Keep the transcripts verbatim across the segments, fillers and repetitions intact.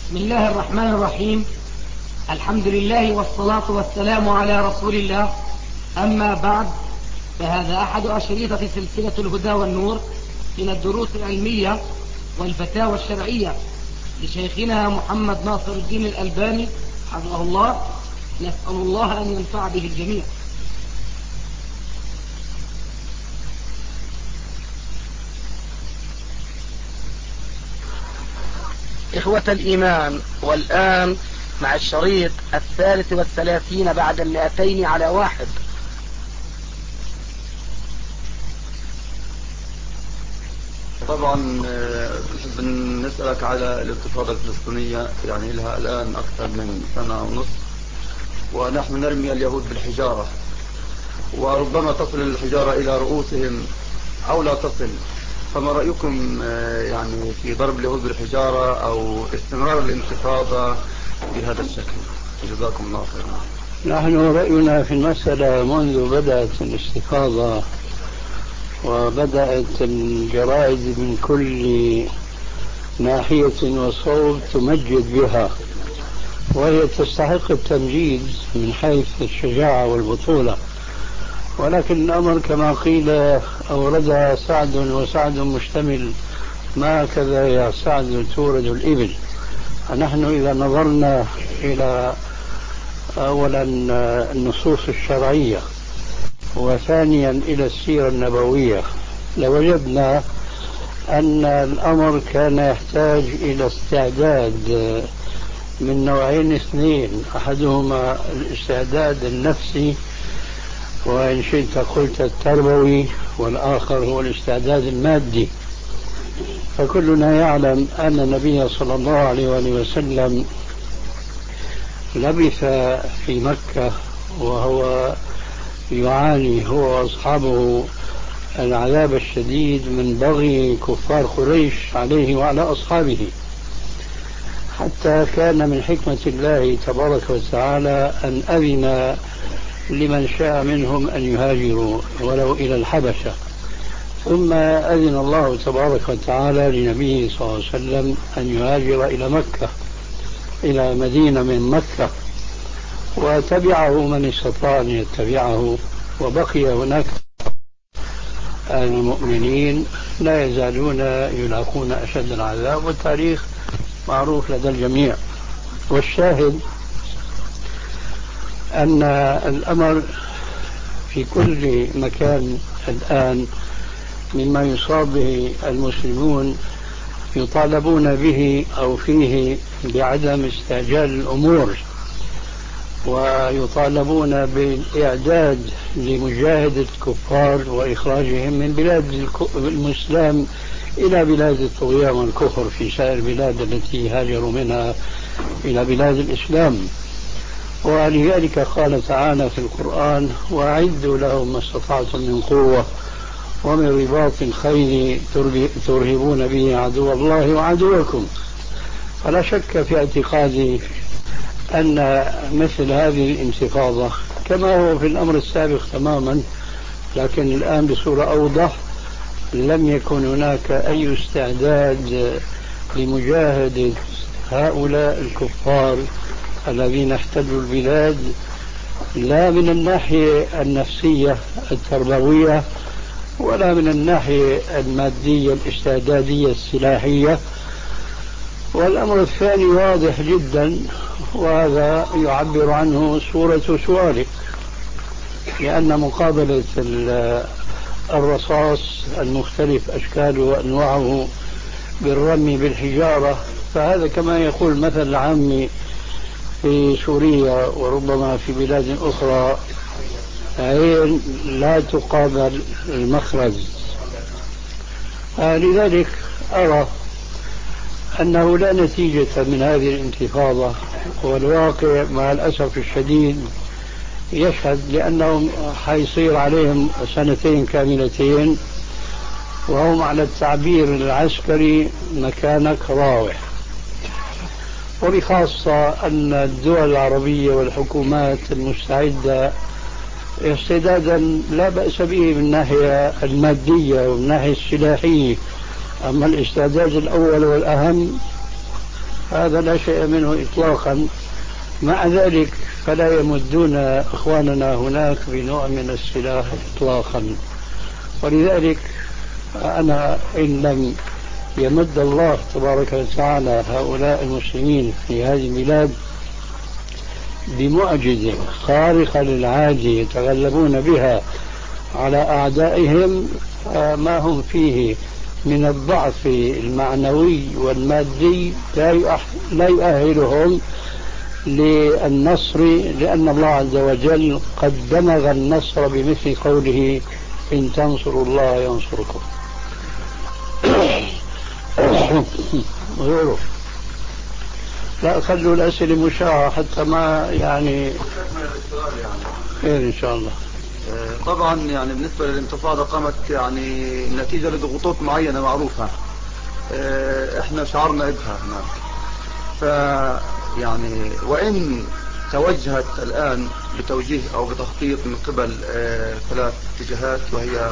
بسم الله الرحمن الرحيم. الحمد لله والصلاة والسلام على رسول الله. أما بعد، فهذا أحد أشرطة سلسلة الهدى والنور من الدروس العلمية والفتاوى الشرعية لشيخنا محمد ناصر الدين الألباني حفظه الله. نسأل الله أن ينفع به الجميع. إخوة الإيمان، والآن مع الشريط الثالث والثلاثين بعد المئتين على واحد. طبعا بنسألك على الانتفاضة الفلسطينية، يعني لها الآن أكثر من سنة ونصف، ونحن نرمي اليهود بالحجارة، وربما تصل الحجارة إلى رؤوسهم أو لا تصل. فما رأيكم يعني في ضرب اليهود بالحجارة أو استمرار الانتفاضة بهذا الشكل؟ جزاكم الله خيرا. نحن رأينا في المسألة منذ بدأت الاستفاضة وبدأت الجرائد من كل ناحية وصوب تمجد بها، وهي تستحق التمجيد من حيث الشجاعة والبطولة، ولكن الأمر كما قيل أوردها سعد وسعد مشتمل، ما كذا يا سعد تورد الإبل. فنحن إذا نظرنا إلى أولا النصوص الشرعية وثانيا إلى السيرة النبوية لوجدنا أن الأمر كان يحتاج إلى استعداد من نوعين اثنين، أحدهما الاستعداد النفسي وإن شئت قلت التربوي، والآخر هو الاستعداد المادي. فكلنا يعلم أن النبي صلى الله عليه وآله وسلم لبث في مكة وهو يعاني هو وأصحابه العذاب الشديد من بغي كفار قريش عليه وعلى أصحابه، حتى كان من حكمة الله تبارك وتعالى أن أذن لمن شاء منهم أن يهاجروا ولو إلى الحبشة، ثم أذن الله تبارك وتعالى لنبيه صلى الله عليه وسلم أن يهاجر إلى مكة، إلى مدينة من مكة، وتبعه من استطاع أن يتبعه، وبقي هناك المؤمنين لا يزالون يلاقون أشد العذاب، والتاريخ معروف لدى الجميع. والشاهد أن الأمر في كل مكان الآن مما يصاب به المسلمون يطالبون به أو فيه بعدم استعجال الأمور، ويطالبون بالإعداد لمجاهدة الكفار وإخراجهم من بلاد الإسلام إلى بلاد الطغيان والكفر في سائر البلاد التي هاجروا منها إلى بلاد الإسلام. ولذلك قال تعالى في القرآن: وأعدوا لهم ما استطعتم من قوة ومن رباط الخيل ترهبون به عدو الله وعدوكم. فلا شك في اعتقادي أن مثل هذه الانتفاضة كما هو في الأمر السابق تماما، لكن الآن بصورة أوضح، لم يكن هناك أي استعداد لمجاهدة هؤلاء الكفار الذين احتلوا البلاد، لا من الناحية النفسية التربوية ولا من الناحية المادية الاستعدادية السلاحية. والأمر الثاني واضح جدا، وهذا يعبر عنه صورة سؤالك، لأن مقابلة الرصاص المختلف أشكاله وأنواعه بالرمي بالحجارة، فهذا كما يقول مثل العامي في سوريا وربما في بلاد أخرى: عين لا تقابل المخرز. لذلك أرى أنه لا نتيجة من هذه الانتفاضة، والواقع مع الأسف الشديد يشهد، لأنهم حيصير عليهم سنتين كاملتين وهم على التعبير العسكري مكانك راوح. وبخاصة أن الدول العربية والحكومات المستعدة استعدادا لا بأس به من الناحية المادية ومن الناحية السلاحية، أما الاستعداد الأول والأهم هذا لا شيء منه إطلاقا. مع ذلك فلا يمدون إخواننا هناك بنوع من السلاح إطلاقا. ولذلك أنا إن لم يمد الله تبارك وتعالى هؤلاء المسلمين في هذه البلاد بمعجزة خارقة للعادة يتغلبون بها على أعدائهم، ما هم فيه من الضعف المعنوي والمادي لا يؤهلهم للنصر، لأن الله عز وجل قد دمغ النصر بمثل قوله إن تنصروا الله ينصركم. غيره لا خلوا الأسئلة مشاعة حتى ما يعني خير إن شاء الله. طبعا يعني بالنسبة للانتفاضة قامت يعني نتيجة لضغوطات معينة معروفة احنا شعرنا بها هناك. ف يعني وإن توجهت الآن بتوجيه أو بتخطيط من قبل ثلاث اتجاهات، وهي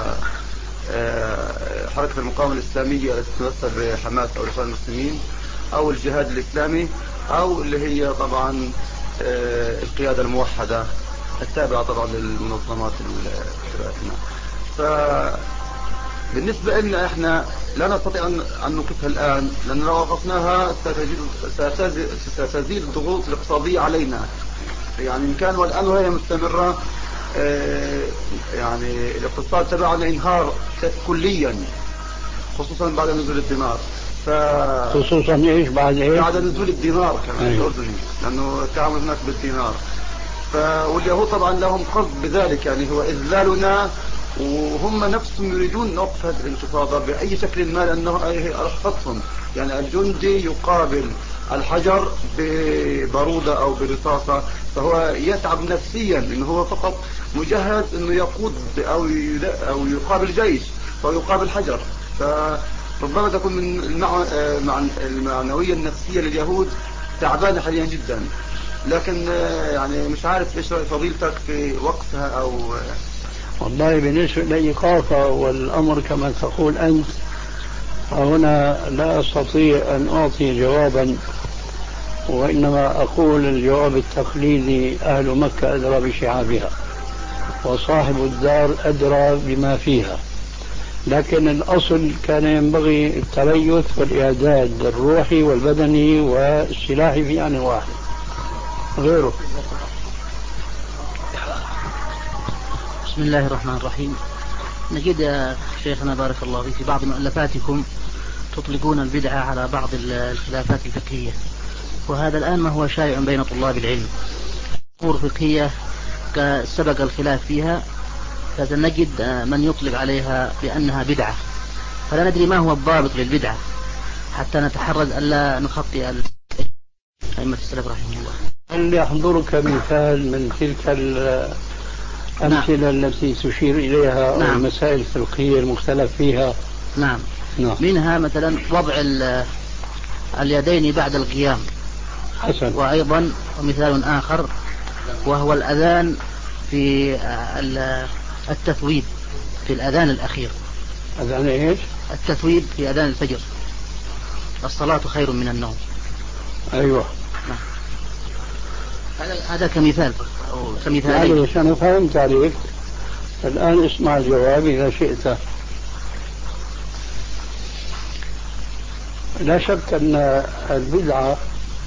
حركة المقاومة الإسلامية التي تتمثل بحماس أو الإخوان المسلمين، أو الجهاد الإسلامي، أو اللي هي طبعا القيادة الموحدة التابعة طبعا للمنظمات الإسلامية. فبالنسبة لنا احنا لا نستطيع أن نوقفها الآن، لأن لو وقفناها ستزيد الضغوط الاقتصادية علينا. يعني إن كان والآن وهي مستمرة يعني الاقتصاد تبعنا انهار كليا، خصوصا بعد نزول الدينار. ف... خصوصا ايش بعد ايش؟ بعد نزول الدينار كمان الأردني، لأنه التعامل هناك بالدينار. ف... واليهود طبعا لهم قصد بذلك، يعني هو إذلالنا، وهم نفسهم يريدون نوقف هذه الانتفاضة بأي شكل ما، لأنه رخصتهم. يعني الجندي يقابل الحجر ببارودة أو برصاصة، فهو يتعب نفسيا إنه هو فقط مجهز إنه يقود أو أو يقابل جيش، فهو يقابل حجر. فربما تكون من المعنوية النفسية لليهود تعبانة حاليا جدا. لكن يعني مش عارف ايش فضيلتك في وقفها او. والله بالنسبة لإيقافها والأمر كما تقول أنت، هنا لا أستطيع أن أعطي جوابا، وإنما أقول الجواب التقليدي: أهل مكة أدرى بشعابها، وصاحب الدار أدرى بما فيها. لكن الأصل كان ينبغي التريث والإعداد الروحي والبدني والسلاحي في آن واحد. غيره. بسم الله الرحمن الرحيم. نجد يا شيخنا بارك الله فيك في بعض مؤلفاتكم تطلقون البدعة على بعض الخلافات الفقهية، وهذا الآن ما هو شائع بين طلاب العلم. أمور فقهية سبق الخلاف فيها، فنجد من يطلق عليها بأنها بدعة، فلا ندري ما هو الضابط للبدعة حتى نتحرز ألا نخطئ أئمة السلف رحمه الله. هل يحضرك مثال من تلك الأمثلة نعم. التي تشير إليها نعم. المسائل الفقهية المختلف فيها؟ نعم. نعم. منها مثلا وضع اليدين بعد القيام. حسن. وأيضا مثال آخر وهو الأذان في التثويب في الأذان الأخير. أذان إيش؟ التثويب في أذان الفجر: الصلاة خير من النوم. أيوة. نعم. هذا هذا كمثال أو كمثال. معلش أنا فهمت عليك، الآن اسمع الجواب إذا شئت. لا شك أن البدعة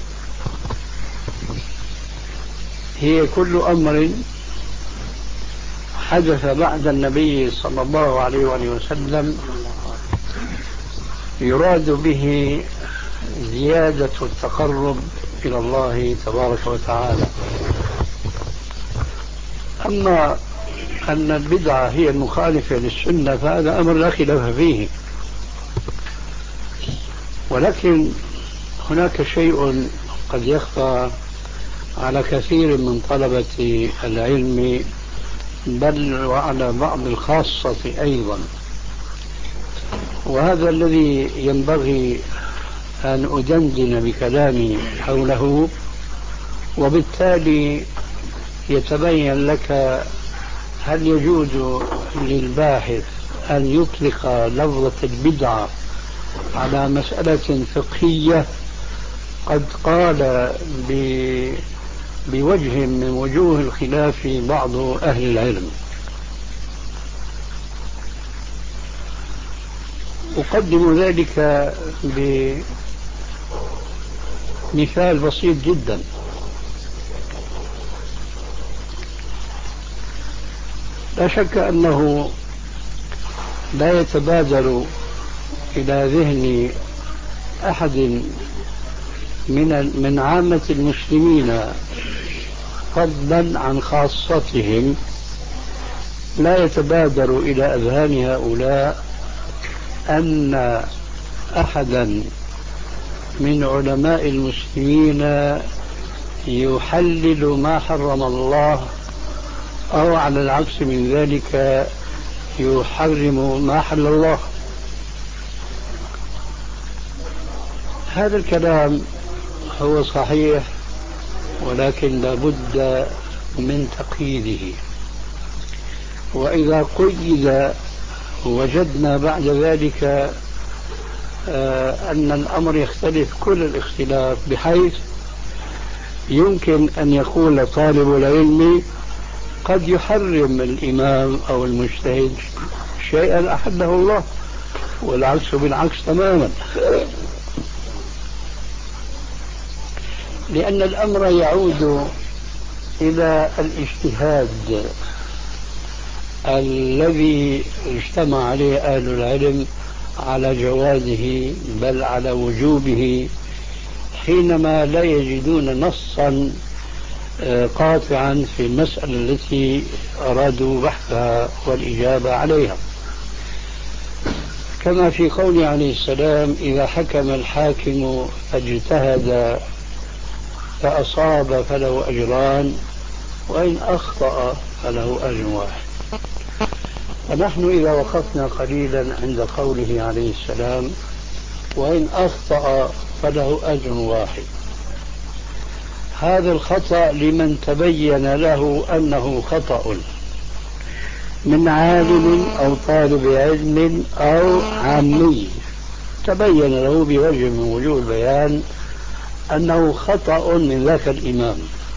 هي كل أمر حدث بعد النبي صلى الله عليه وآله وسلم يراد به زيادة التقرب إلى الله تبارك وتعالى. أما أن البدعة هي المخالفة للسنة فهذا أمر لا خلاف فيه، ولكن هناك شيء قد يخفى على كثير من طلبة العلم، بل وعلى بعض الخاصة أيضا، وهذا الذي ينبغي أن أدندن بكلامي حوله، وبالتالي يتبين لك هل يجوز للباحث أن يطلق لفظة البدعة على مسألة فقهية قد قال بوجه من وجوه الخلاف بعض أهل العلم. أقدم ذلك بمثال بسيط جدا. لا شك أنه لا يتبادر إلى ذهن أحد من من عامة المسلمين فضلا عن خاصتهم، لا يتبادر إلى أذهان هؤلاء أن أحدا من علماء المسلمين يحلل ما حرم الله أو على العكس من ذلك يحرم ما حل الله. هذا الكلام هو صحيح، ولكن لابد من تقييده، وإذا قيد وجدنا بعد ذلك أن الأمر يختلف كل الاختلاف، بحيث يمكن أن يقول طالب العلم قد يحرم الإمام أو المجتهد شيئا أحله الله، والعكس بالعكس تماما، لأن الأمر يعود إلى الاجتهاد الذي اجتمع عليه أهل العلم على جوازه بل على وجوبه، حينما لا يجدون نصا قاطعا في المسألة التي أرادوا بحثها والإجابة عليها. كما في قوله عليه السلام: إذا حكم الحاكم فاجتهد فأصاب فله أجران وإن أخطأ فله أجر واحد. فنحن إذا وقفنا قليلا عند قوله عليه السلام: وإن أخطأ فله أجر واحد، هذا الخطأ لمن تبين له أنه خطأ من عالم أو طالب علم أو عامي، تبين له بوجه من وجوه البيان أنه خطأ من ذاك الإمام،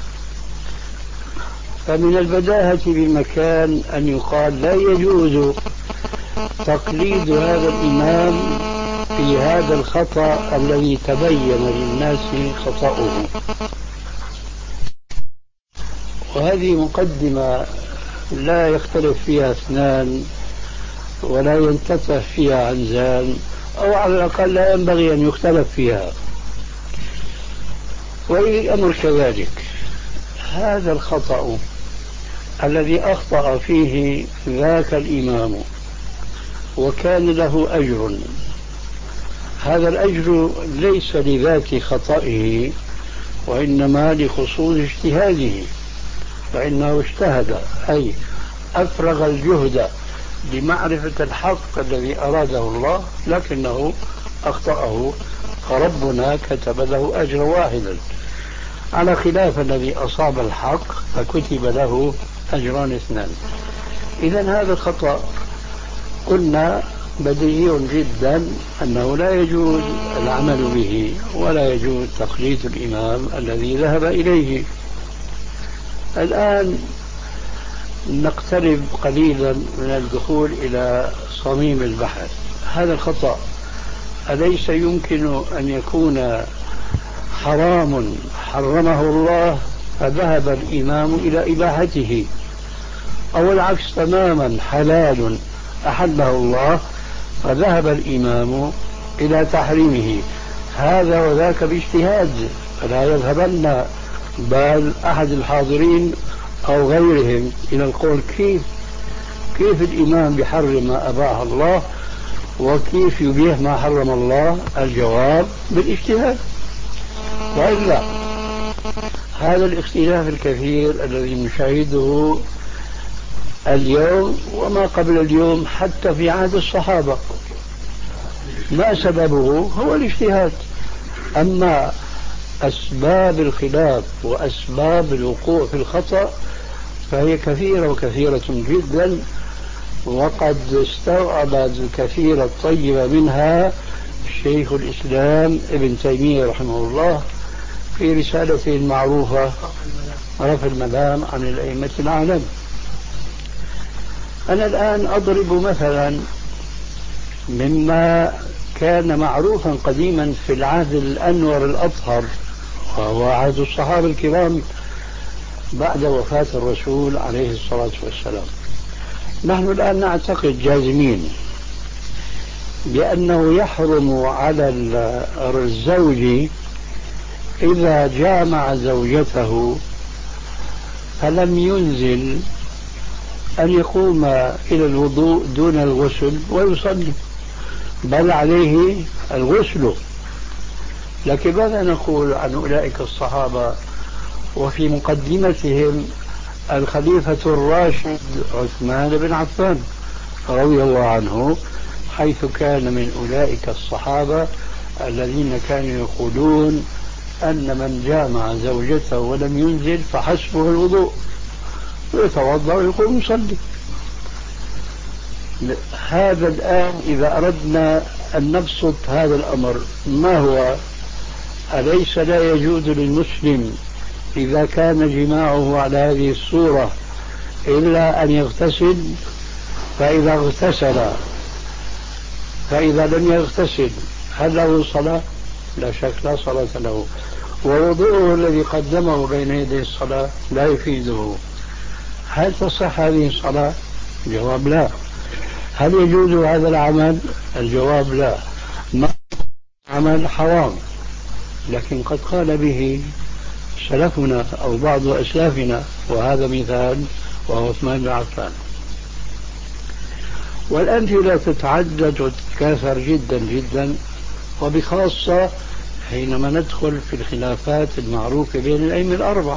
فمن البداهة بالمكان أن يقال لا يجوز تقليد هذا الإمام في هذا الخطأ الذي تبين للناس خطأه. وهذه مقدمة لا يختلف فيها اثنان ولا ينتفع فيها عنزان، أو على الأقل لا ينبغي أن يختلف فيها. والأمر كذلك، هذا الخطأ الذي أخطأ فيه ذاك الإمام وكان له أجر، هذا الأجر ليس لذات خطئه وإنما لخصوص اجتهاده، فإنه اجتهد أي أفرغ الجهد لمعرفة الحق الذي أراده الله، لكنه أخطأه، فربنا كتب له أجر واحدا، على خلاف الذي أصاب الحق فكتب له أجران اثنان. إذن هذا الخطأ قلنا بديهي جدا أنه لا يجوز العمل به ولا يجوز تقليد الإمام الذي ذهب إليه. الآن نقترب قليلا من الدخول إلى صميم البحث. هذا الخطأ أليس يمكن أن يكون حرام حرمه الله فذهب الإمام إلى إباحته، أو العكس تماما، حلال أحله الله فذهب الإمام إلى تحريمه؟ هذا وذاك باجتهاد، فلا يذهبن بال أحد الحاضرين أو غيرهم إلى القول كيف كيف الإمام بحرم ما أباح الله وكيف يبيح ما حرم الله. الجواب بالاجتهاد. وإلا هذا الاختلاف الكثير الذي نشاهده اليوم وما قبل اليوم حتى في عهد الصحابة، ما سببه؟ هو الاجتهاد. أما أسباب الخلاف وأسباب الوقوع في الخطأ فهي كثيرة وكثيرة جدا، وقد استوعب الكثير الطيب منها شيخ الإسلام ابن تيمية رحمه الله في رسالته المعروفة رفع الملام عن الأئمة الأعلام. أنا الآن أضرب مثلا مما كان معروفا قديما في العهد الأنور الأطهر، وهو عهد الصحابة الكرام بعد وفاة الرسول عليه الصلاة والسلام. نحن الآن نعتقد جازمين بأنه يحرم على الزوج إذا جامع زوجته فلم ينزل أن يقوم إلى الوضوء دون الغسل ويصلي، بل عليه الغسل. لكن ماذا نقول عن أولئك الصحابة وفي مقدمتهم الخليفة الراشد عثمان بن عفان رضي الله عنه، حيث كان من أولئك الصحابة الذين كانوا يقولون أن من جامع زوجته ولم ينزل فحسبه الوضوء ويتوضأ ويقوم يصلي. هذا الآن إذا أردنا أن نبسط هذا الأمر ما هو؟ أليس لا يجوز للمسلم إذا كان جماعه على هذه الصورة إلا أن يغتسل؟ فإذا اغتسل فإذا لم يغتسل هل له صلاة؟ لا شك لا صلاة له، ووضوءه الذي قدمه بين يدي الصلاة لا يفيده. هل تصح هذه الصلاة؟ الجواب لا. هل يجوز هذا العمل؟ الجواب لا. ما عمل حرام، لكن قد قال به سلفنا أو بعض أسلافنا، وهذا مثال وهو عثمان بن عفان. والأمثلة تتعدد وتتكاثر جدا جدا، وبخاصة حينما ندخل في الخلافات المعروفة بين الأئمة الأربعة.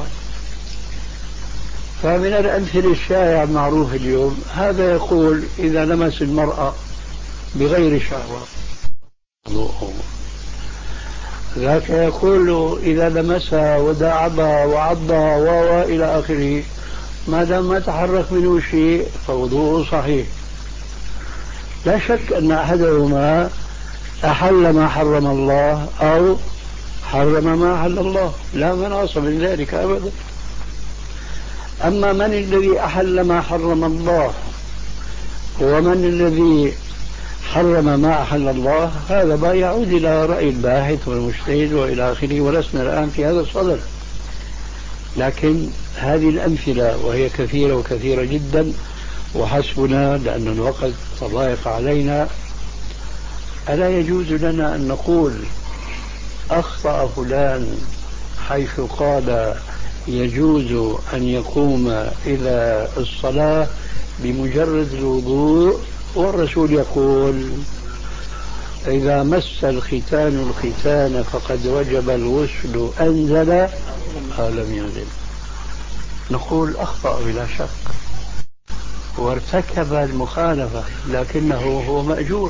فمن الأمثلة الشائعة المعروفة اليوم هذا يقول إذا لمس المرأة بغير شهوة وضوءه، ذاك يقول إذا لمسها وداعبها وعضها وإلى آخره ما دام ما تحرك منه شيء فوضوءه صحيح. لا شك أن أحدهما أحل ما حرم الله أو حرم ما أحل الله، لا مناص من ذلك أبدا. أما من الذي أحل ما حرم الله ومن الذي حرم ما أحل الله، هذا ما يعود إلى رأي الباحث والمجتهد وإلى آخره، ولسنا الآن في هذا الصدد. لكن هذه الأمثلة وهي كثيرة وكثيرة جدا وحسبنا لأن الوقت تضايق علينا. ألا يجوز لنا أن نقول أخطأ فلان حيث قال يجوز أن يقوم إلى الصلاة بمجرد الوضوء، والرسول يقول إذا مس الختان الختان فقد وجب الغسل أنزل أو لم ينزل؟ نقول أخطأ بلا شك وارتكب المخالفة، لكنه هو مأجور.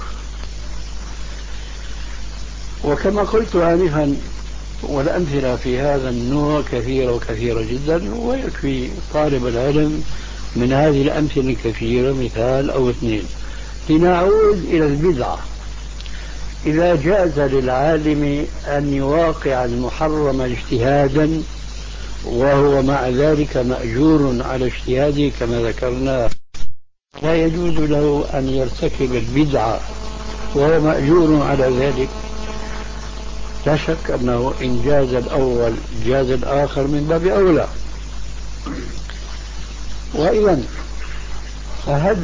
وكما قلت آنفا والأمثلة في هذا النوع كثيرة وكثيرة جدا، ويكفي طالب العلم من هذه الأمثلة الكثيرة مثال أو اثنين. لنعود إلى البدعة. إذا جاز للعالم أن يواقع المحرم اجتهادا وهو مع ذلك مأجور على اجتهاده كما ذكرنا، لا يجوز له أن يرتكب البدعة وهو مأجور على ذلك؟ لا شك أنه إن جاز الأول جاز الآخر من باب أولى. وإذا فهل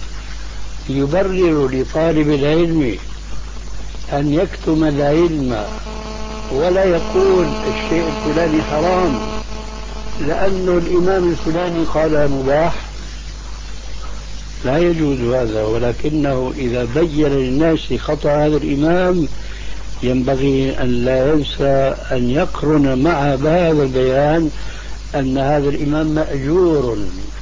يبرر لطالب العلم أن يكتم العلم ولا يقول الشيء الفلاني حرام لأنه الإمام الفلاني قال مباح؟ لا يجوز هذا. ولكنه إذا بين للناس خطأ هذا الإمام ينبغي أن لا ينسى أن يقرن مع هذا البيان أن هذا الإمام مأجور.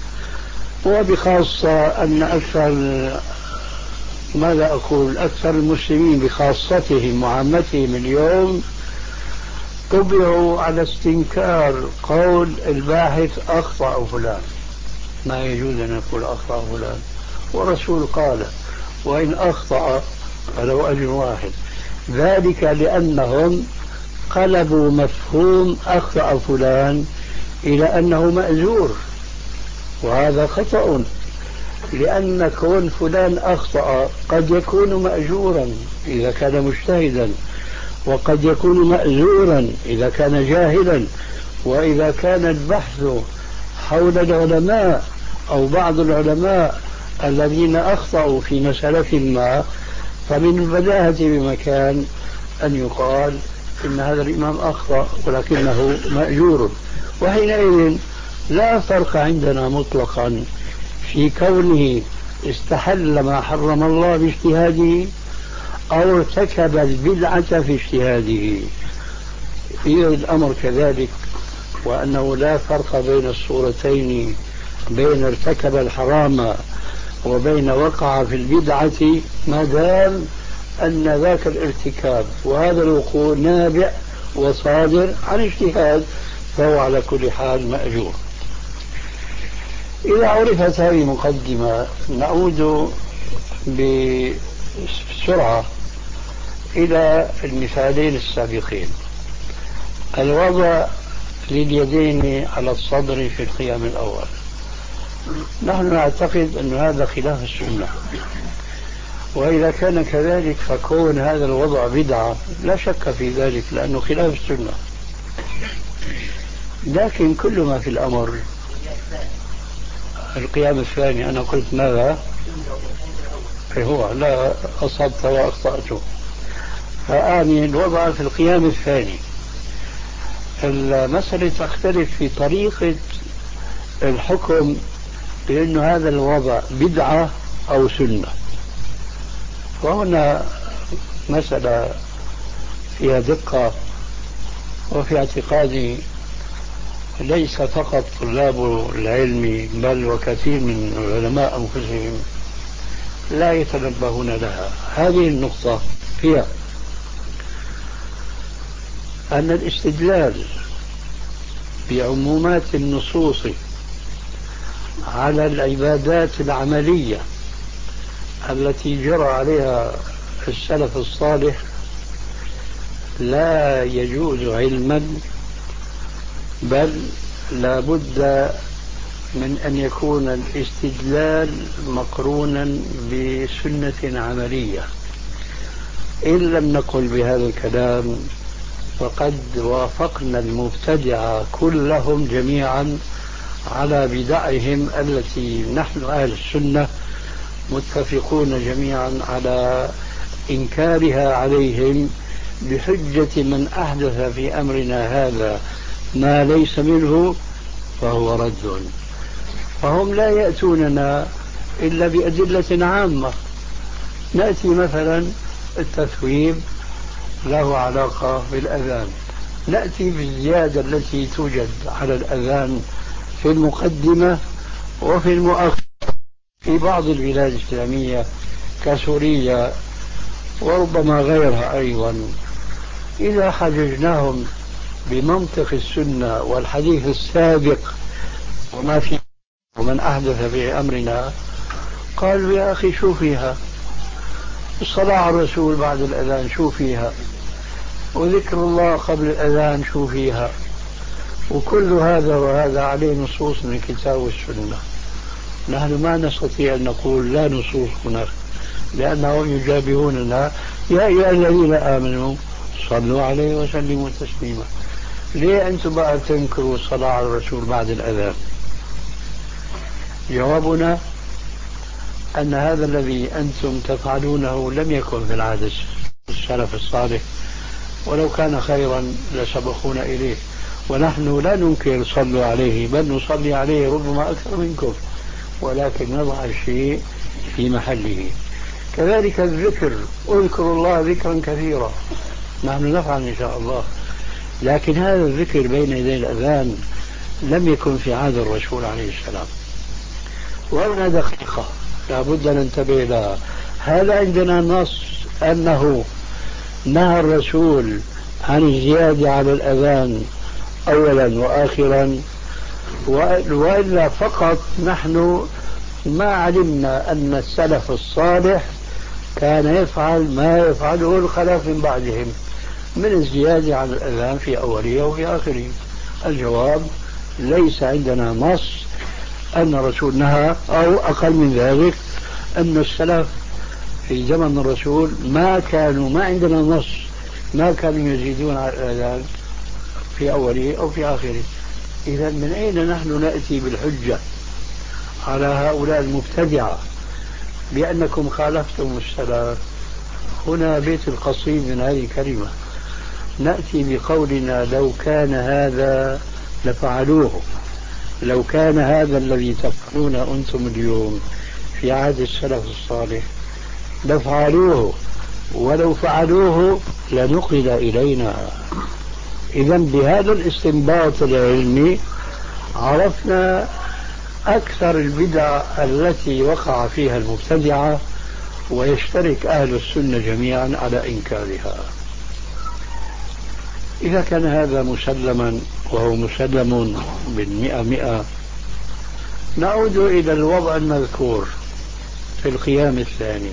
وبخاصة أن أكثر ماذا أقول أكثر المسلمين بخاصتهم وعامتهم اليوم طبعوا على استنكار قول الباحث أخطأ فلان. ما يجوز أن يقول أخطأ فلان، ورسول قال وإن أخطأ فلو أجر واحد. ذلك لأنهم قلبوا مفهوم أخطأ فلان إلى أنه مأجور، وهذا خطأ، لأن كون فلان أخطأ قد يكون مأجورا إذا كان مجتهدا، وقد يكون مأجورا إذا كان جاهلا. وإذا كان البحث حول العلماء أو بعض العلماء الذين أخطأوا في مسألة ما، فمن البداهة بمكان أن يقال إن هذا الإمام أخطأ ولكنه مأجور. وحينئذ لا فرق عندنا مطلقا في كونه استحل ما حرم الله باجتهاده أو ارتكب البدعة في اجتهاده. إذا الأمر كذلك، وأنه لا فرق بين الصورتين، بين ارتكب الحرام وبين وقع في البدعة، ما دام أن ذاك الارتكاب وهذا الوقوع نابع وصادر عن اجتهاد، فهو على كل حال مأجور. إذا عرفت هذه المقدمة نعود بسرعة إلى المثالين السابقين. الوضع لليدين على الصدر في القيام الأول، نحن نعتقد أن هذا خلاف السنة، وإذا كان كذلك فكون هذا الوضع بدعة لا شك في ذلك لأنه خلاف السنة. لكن كل ما في الأمر القيام الثاني، أنا قلت ماذا؟ هو لا أصبت وأخطأته، فآني الوضع في القيام الثاني. المسألة تختلف في طريقة الحكم بأن هذا الوضع بدعة أو سنة. وهنا مسألة فيها دقة، وفي اعتقادي ليس فقط طلاب العلم بل وكثير من العلماء أنفسهم لا يتنبهون لها. هذه النقطة هي أن الاستدلال بعمومات النصوص على العبادات العملية التي جرى عليها السلف الصالح لا يجوز علما، بل لا بد من أن يكون الاستدلال مقرونا بسنة عملية. إن لم نقل بهذا الكلام فقد وافقنا المبتدعة كلهم جميعا على بدعهم التي نحن أهل السنة متفقون جميعا على إنكارها عليهم بحجة من أحدث في أمرنا هذا ما ليس منه فهو رد. فهم لا يأتوننا إلا بأدلة عامة. نأتي مثلا التثويب له علاقة بالأذان، نأتي بالزيادة التي توجد على الأذان في المقدمة وفي المؤخر في بعض البلاد الإسلامية كسوريا وربما غيرها أيضا. إذا حججناهم بمنطق السنة والحديث السابق وما في ومن أحدث في أمرنا، قالوا يا أخي شو فيها الصلاة على الرسول بعد الأذان، شو فيها وذكر الله قبل الأذان، شو فيها، وكل هذا وهذا عليه نصوص من الكتاب والسنة. نحن ما نستطيع أن نقول لا نصوص هناك، لأنهم يجابهوننا يا أيها الذين آمنوا صلوا عليه وسلموا تسليما. ليه أنتم بقى تنكروا الصلاة على الرسول بعد الأذان؟ جوابنا أن هذا الذي أنتم تفعلونه لم يكن في العادة السلف الصالح، ولو كان خيرا لسبقونا إليه. ونحن لا ننكر صلوا عليه، بل نصلي عليه ربما أكثر منكم، ولكن نضع الشيء في محله. كذلك الذكر، اذكروا الله ذكرا كثيرا، نحن نفعل إن شاء الله، لكن هذا الذكر بين يدي الأذان لم يكن في عهد الرسول عليه السلام. وهنا دقيقة لابد أن ننتبه لها. هذا عندنا نص أنه نهى الرسول عن الزيادة على الأذان أولا وآخرا، وإلا فقط نحن ما علمنا أن السلف الصالح كان يفعل ما يفعله الخلف من بعدهم من الزيادة على الأذان في أوله وفي آخره. الجواب ليس عندنا نص أن الرسول نهى، أو أقل من ذلك أن السلف في زمن الرسول ما كانوا، ما عندنا نص، ما كانوا يزيدون على الأذان في أوله أو في آخره. إذا من أين نحن نأتي بالحجة على هؤلاء المبتدعة بأنكم خالفتم السلف؟ هنا بيت القصيد من هذه الكلمة. نأتي بقولنا لو كان هذا لفعلوه، لو كان هذا الذي تفعلون أنتم اليوم في عهد السلف الصالح لفعلوه، ولو فعلوه لنقل إلينا. إذا بهذا الاستنباط العلمي عرفنا أكثر البدع التي وقع فيها المبتدعة، ويشترك أهل السنة جميعا على إنكارها. إذا كان هذا مسلما، وهو مسلم بالمئة مئة، نعود إلى الوضع المذكور في القيام الثاني.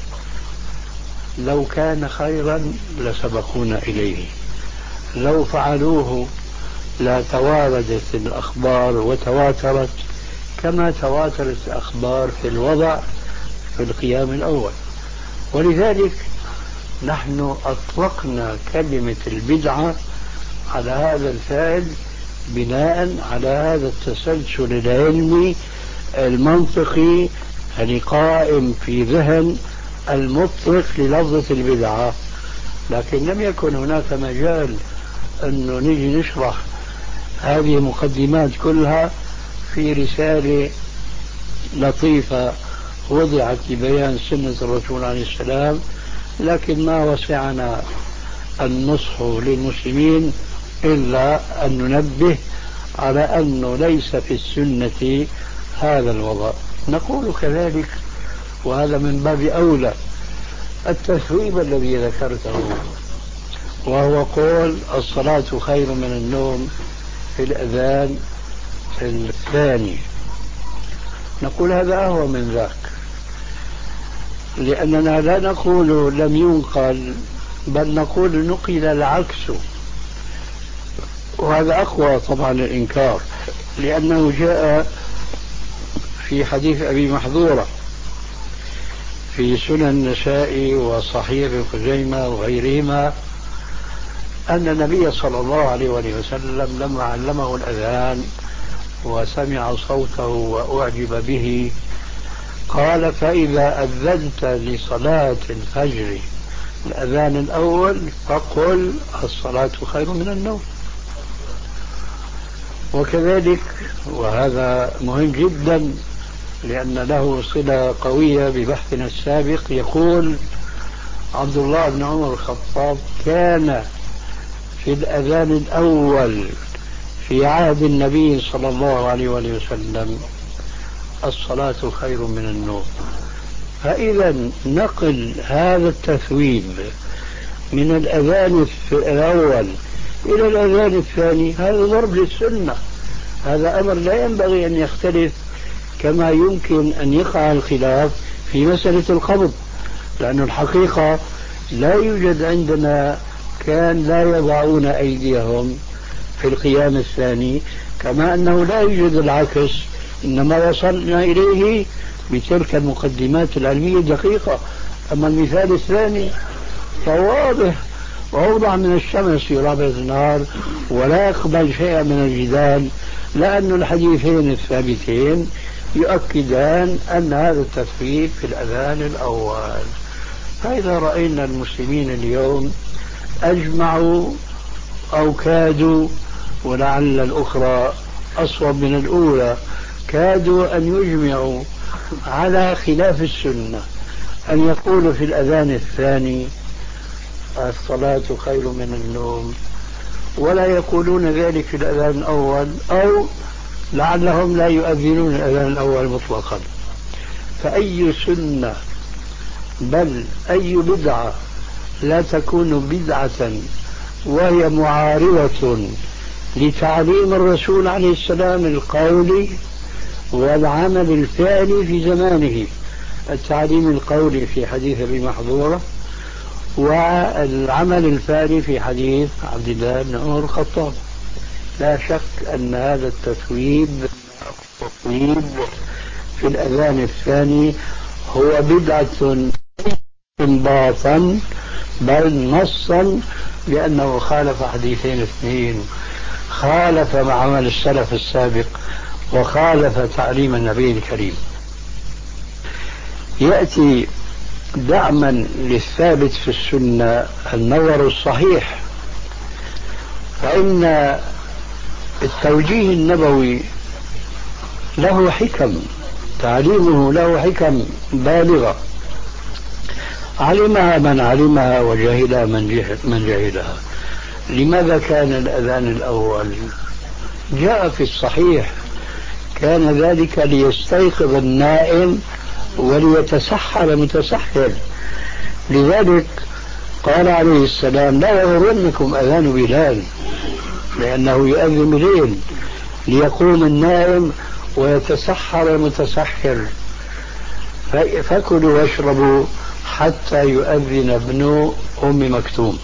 لو كان خيرا لسبقونا إليه، لو فعلوه لا تواردت الأخبار وتواترت كما تواترت الأخبار في الوضع في القيام الأول. ولذلك نحن أطلقنا كلمة البدعة على هذا الفعل بناء على هذا التسلسل العلمي المنطقي القائم في ذهن المطلق للفظة البدعة. لكن لم يكن هناك مجال أنه نجي نشرح هذه المقدمات كلها في رسالة لطيفة وضعت لبيان سنة الرسول عليه السلام. لكن ما وسعنا النصح للمسلمين إلا أن ننبه على أنه ليس في السنة هذا الوضع. نقول كذلك، وهذا من باب أولى، التثويب الذي ذكرته وهو قول الصلاة خير من النوم في الأذان الثاني، نقول هذا أهوى من ذاك، لأننا لا نقول لم ينقل، بل نقول نقل العكس، وهذا أقوى طبعا الإنكار، لأنه جاء في حديث أبي محذورة في سنن النسائي وصحيح ابن خزيمة وغيرهما أن النبي صلى الله عليه وسلم لما علمه الأذان وسمع صوته وأعجب به قال: فإذا أذنت لصلاة الفجر الأذان الأول فقل الصلاة خير من النوم. وكذلك، وهذا مهم جدا لأن له صلة قوية ببحثنا السابق، يقول عبد الله بن عمر الخطاب: كان في الأذان الأول في عهد النبي صلى الله عليه وسلم الصلاة خير من النوم. فإذا نقل هذا التثويب من الأذان الأول إلى الأذان الثاني هذا ضرب للسنة. هذا أمر لا ينبغي أن يختلف، كما يمكن أن يقع الخلاف في مسألة القبض، لأن الحقيقة لا يوجد عندنا كان لا يضعون أيديهم في القيام الثاني، كما أنه لا يوجد العكس، إنما وصلنا إليه بتلك المقدمات العلمية الدقيقة. أما المثال الثاني فواضح وأوضح من الشمس يرابط النهار، ولا يقبل شيئا من الجدال، لأن الحديثين الثابتين يؤكدان أن هذا التثويب في الأذان الأول. فإذا رأينا المسلمين اليوم أجمعوا أو كادوا، ولعل الأخرى أصوب من الأولى، كادوا أن يجمعوا على خلاف السنة، أن يقولوا في الأذان الثاني الصلاة خير من النوم، ولا يقولون ذلك في الأذان الأول، أو لعلهم لا يؤذنون الأذان الأول مطلقا. فأي سنة بل أي بدعة لا تكون بدعة وهي معارضة لتعليم الرسول عليه السلام القولي والعمل الفعلي في زمانه، التعليم القولي في حديث أبي محظورة، والعمل الفعلي في حديث عبد الله بن عمر الخطاب. لا شك أن هذا التثويب التثويب في الأذان الثاني هو بدعة استنباطا بل نصا، لأنه خالف حديثين اثنين، خالف عمل السلف السابق وخالف تعليم النبي الكريم. يأتي دعما للثابت في السنة النظر الصحيح، فإن التوجيه النبوي له حكم، تعليمه له حكم بالغة علمها من علمها وجهلها من جهل من جهلها. لماذا كان الأذان الأول جاء في الصحيح كان ذلك ليستيقظ النائم وليتسحر متسحر، لذلك قال عليه السلام لا يغرنكم أذان بلال لأنه يؤذن الليل ليقوم النائم ويتسحر المتسحر، فكلوا واشربوا حتى يؤذن ابن أم مكتوم.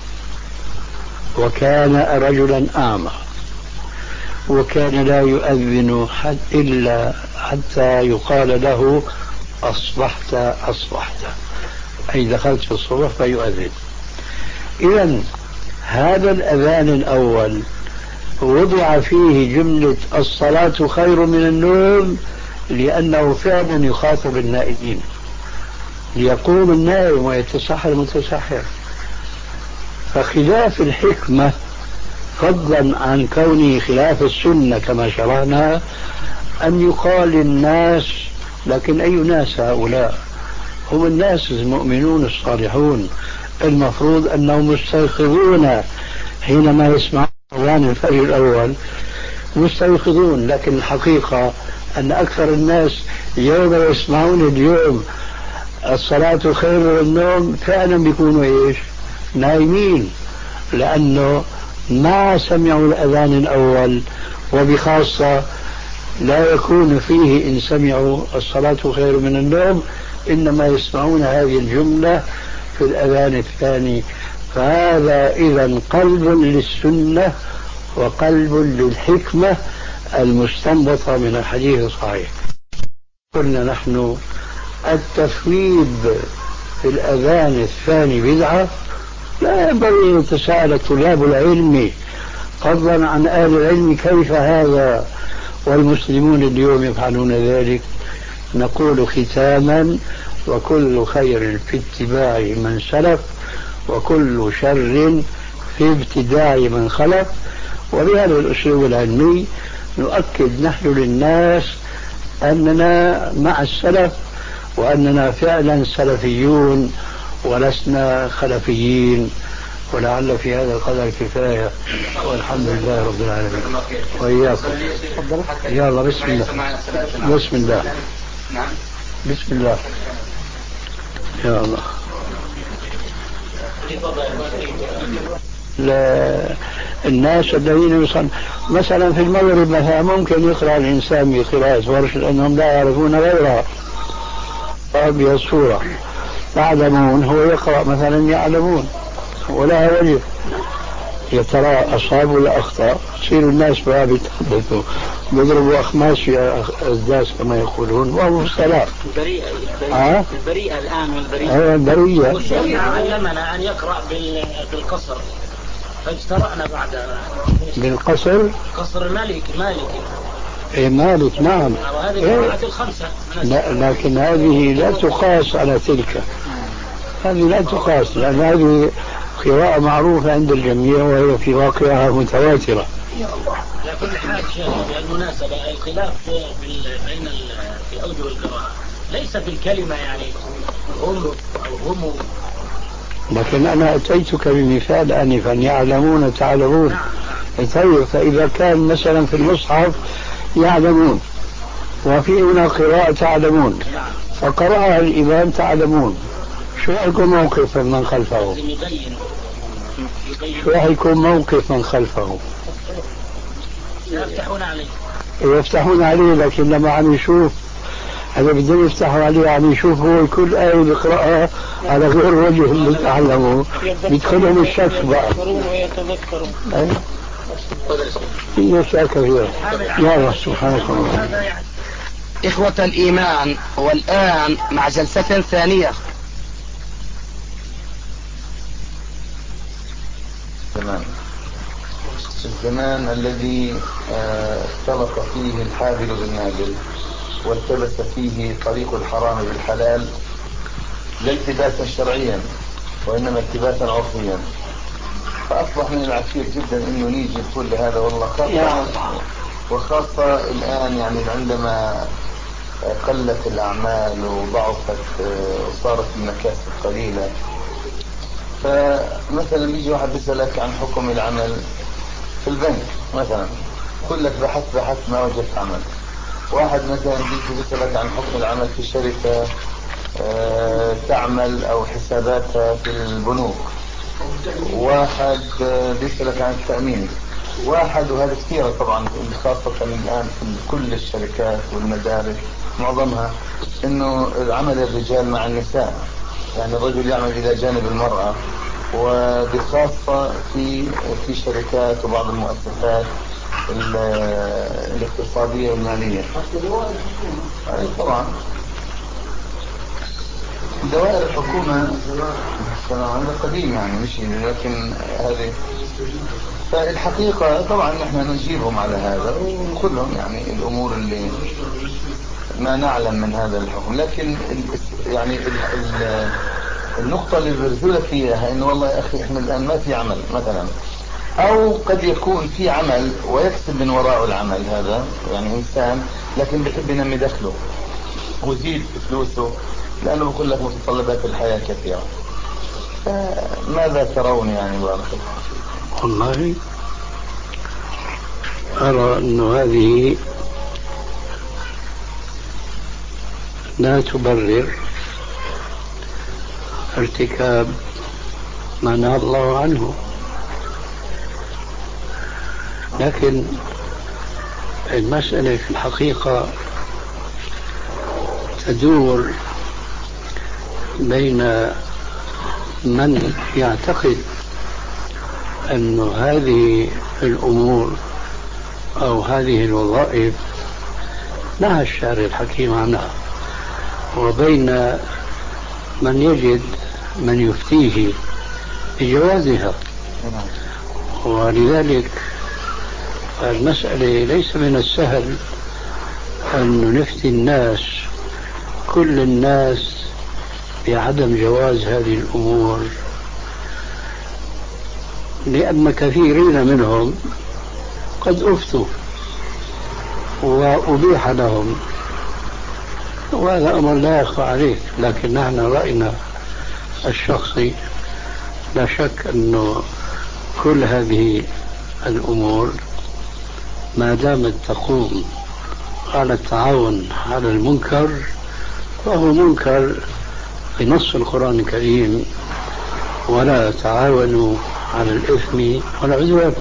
وكان رجلا أعمى وكان لا يؤذن حد إلا حتى يقال له أصبحت أصبحت، أي دخلت في الصبح فيؤذن. إذن هذا الأذان الأول وضع فيه جملة الصلاة خير من النوم لأنه فعلا يخاطب النائمين، ليقوم النائم ويتسحر المتسحر. فخلاف الحكمة فضلا عن كونه خلاف السنة كما شرعنا أن يقال للناس، لكن أي ناس هؤلاء؟ هم الناس المؤمنون الصالحون، المفروض أنهم مستيقظون حينما يسمعون أذان الفجر الأول، مستيقظون. لكن الحقيقة أن أكثر الناس يوم يسمعون اليوم الصلاة خير من النوم فعلا بيكونوا إيش؟ نايمين، لأنه ما سمعوا الأذان الأول، وبخاصة لا يكون فيه إن سمعوا الصلاة خير من النوم إنما يسمعون هذه الجملة في الأذان الثاني. فهذا إذن قلب للسنة وقلب للحكمة المستنبطة من الحديث الصحيح. قلنا نحن التثويب في الأذان الثاني بدعة، لا ينبغي أن يتساءل طلاب العلم فضلا عن أهل العلم كيف هذا والمسلمون اليوم يفعلون ذلك. نقول ختاما وكل خير في اتباع من سلف وكل شر في ابتداع من خلف. وبهذا الأسلوب العلمي نؤكد نحن للناس أننا مع السلف وأننا فعلا سلفيون ولسنا خلفيين. ولعل في هذا القدر كفاية، والحمد لله رب العالمين. وإياكم. يلا بسم الله. بسم الله. بسم الله. يا الله. الناس الذين يصلون مثلا في المغرب مثلا ممكن يقرأ الإنسان بقراءة ورش لأنهم لا يعرفون غيرها بهذه الصورة. يعلمون هو يقرأ مثلا يعلمون ولا وجه، يا ترى أصاب ولا أخطأ. تصير الناس بها بيتحدثوا بيضربوا أخماس في أسداس كما يقولون وهو في الصلاة. البريئة البريئة, البريئة الآن والبريئة. أيوة البريئة. والشريعة علمنا أن يقرأ بالقصر فاجترأنا بعد بالقصر. قصر مالك مالك إيه مالك نعم. وهذه قراءة إيه؟ الخمسة. لا لكن هذه لا تقاس على تلك، هذه لا تقاس لأن هذه قراءة معروفة عند الجميع وهي في واقعها متواترة. لا كل حال شيء بالمناسبة الخلاف بين في أوجه القراءة ليس في الكلمة يعني هم أو هم، لكن أنا أتيتك بمثال آنفا يعلمون تعلمون. طيب فإذا كان مثلا في المصحف يعلمون وفي هنا قراءة تعلمون فقرأها الإمام تعلمون، شو يكون موقف من خلفه؟ شو يكون موقف من خلفه؟ يفتحون عليه يفتحون عليه، لكن لما عم يشوف هذا بدهم يفتحوا عليه عم يشوفوا كل آية بيقرأها على غير وجه اللي تعلموا يدخلهم الشك بقى. في أشياء كثيرة. يا رب سبحانك الله. إخوة الإيمان، والآن مع جلسة ثانية. تمام. الزمان الذي اختلط فيه الحابل بالنابل والتبس فيه طريق الحرام بالحلال، لا التباسا شرعيا وإنما التباسا عرفيا، فأصبح من العسير جدا إنه نيجي كل هذا والله، خاصة وخاصة الآن يعني عندما قلت الأعمال وضعفت وصارت المكاسب قليلة. فمثلا يجي واحد بيسألك عن حكم العمل في البنك مثلا، يقول لك بحث بحث ما وجدت عمل. واحد مثلا بيجي بيسألك عن حكم العمل في شركة أه تعمل أو حساباتها في البنوك. واحد بيسألك عن التأمين. واحد، وهذا كثيرة طبعا خاصة الآن في كل الشركات والمدارس معظمها، إنه عمل الرجال مع النساء، يعني الرجل يعمل إلى جانب المرأة، وبخاصة في في شركات وبعض المؤسسات الاقتصادية والمالية. طبعا دوائر الحكومة هذا قديم يعني مش، لكن هذه فالحقيقة طبعا نحن نجيبهم على هذا ونقولهم يعني الأمور اللي ما نعلم من هذا الحكم. لكن يعني النقطة اللي برسولك فيها إنه والله يا أخي إحنا الآن ما في عمل مثلا، أو قد يكون في عمل ويكسب من وراء العمل هذا يعني إنسان، لكن بحب ينمي دخله ويزيد فلوسه لأنه بقول لك متطلبات الحياة كثيرة. ماذا ترون يعني بارك الله فيكم؟ والله أرى أن هذه لا تبرر ارتكاب ما نهى الله عنه، لكن المسألة في الحقيقة تدور بين من يعتقد أن هذه الأمور أو هذه الوظائف نهى الشارع الحكيم عنها، وبين من يجد من يفتيه بجوازها. ولذلك المسألة ليس من السهل أن نفتي الناس كل الناس بعدم جواز هذه الأمور، لأن كثيرين منهم قد أفتوا وأبيح لهم، وهذا أمر لا يخفى عليك. لكن نحن رأينا الشخصي لا شك أنه كل هذه الأمور ما دامت تقوم على التعاون على المنكر فهو منكر بنص القرآن الكريم: ولا تعاونوا على الإثم والعدوان.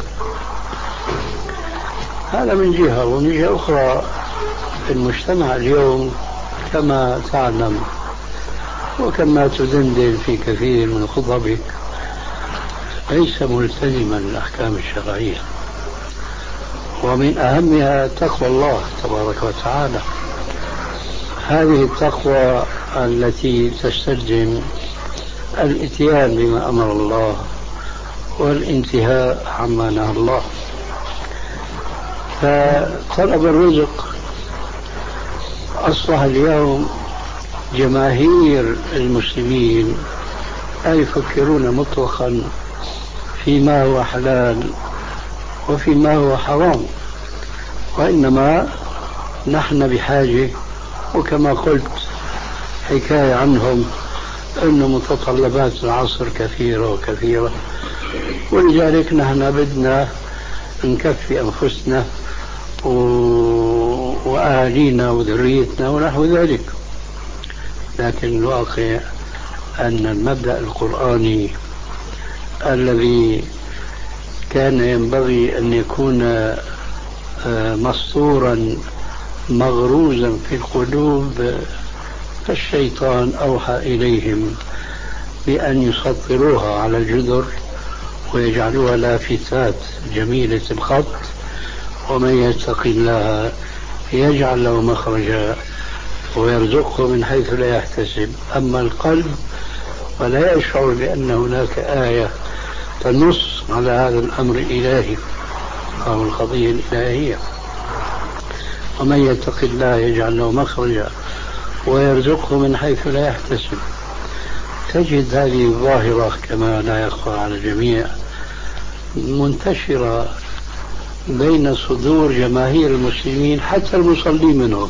هذا من جهة. ومن جهة أخرى المجتمع اليوم كما تعلم وكما تدندن في كثير من خطبك ليس ملتزما الأحكام الشرعية، ومن أهمها تقوى الله تبارك وتعالى. هذه التقوى التي تستلزم الاتيان بما أمر الله والانتهاء عما نهى الله. فطلب الرزق أصبح اليوم جماهير المسلمين لا يفكرون مطلقا فيما هو حلال وفيما هو حرام، وإنما نحن بحاجة، وكما قلت حكاية عنهم أن متطلبات العصر كثيرة وكثيرة، ولذلك نحن بدنا نكفي أنفسنا وأهالينا وذريتنا ونحو ذلك. لكن الواقع أن المبدأ القرآني الذي كان ينبغي أن يكون مسطورا مغروزا في القلوب، فالشيطان أوحى إليهم بأن يسطروها على الجدر ويجعلوها لافتات جميلة الخط. ومن يتق الله يجعل له مخرجا ويرزقه من حيث لا يحتسب. أما القلب فلا يشعر بأن هناك آية تنص على هذا الأمر الإلهي أو القضية الإلهية. ومن يتق الله يجعل له مخرجا ويرزقه من حيث لا يحتسب. تجد هذه الظاهرة كما لا يخفى على الجميع منتشرة بين صدور جماهير المسلمين حتى المصلين منهم،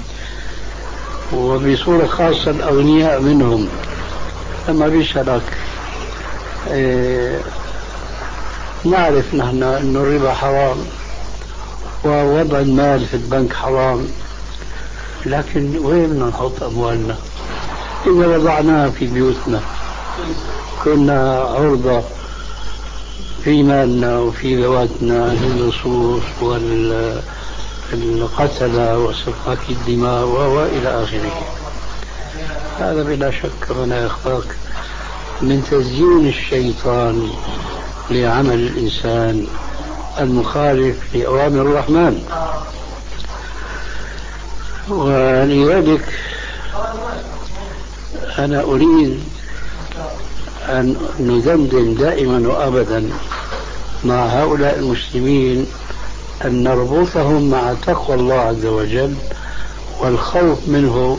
وبصورة خاصة الأغنياء منهم. لما بيسألك إيه نعرف نحن أن الربا حرام ووضع المال في البنك حرام، لكن وين بدنا نحط أموالنا؟ إذا وضعناها في بيوتنا كنا عرضة في مالنا وفي ذواتنا للصوص والقتلة وسفاك الدماء وإلى آخره. هذا بلا شك ولا يخفاك من تزيين الشيطان لعمل الإنسان المخالف لأوامر الرحمن. ولذلك أنا أريد أن ندندن دائما وأبدا مع هؤلاء المسلمين أن نربطهم مع تقوى الله عز وجل والخوف منه